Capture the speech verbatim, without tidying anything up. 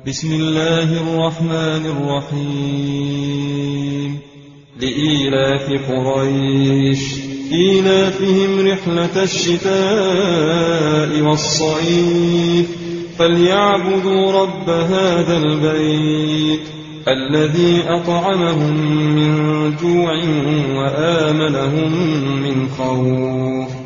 بسم الله الرحمن الرحيم لإيلاف قريش إيلافهم رحلة الشتاء والصيف فليعبدوا رب هذا البيت الذي أطعمهم من جوع وآمنهم من خوف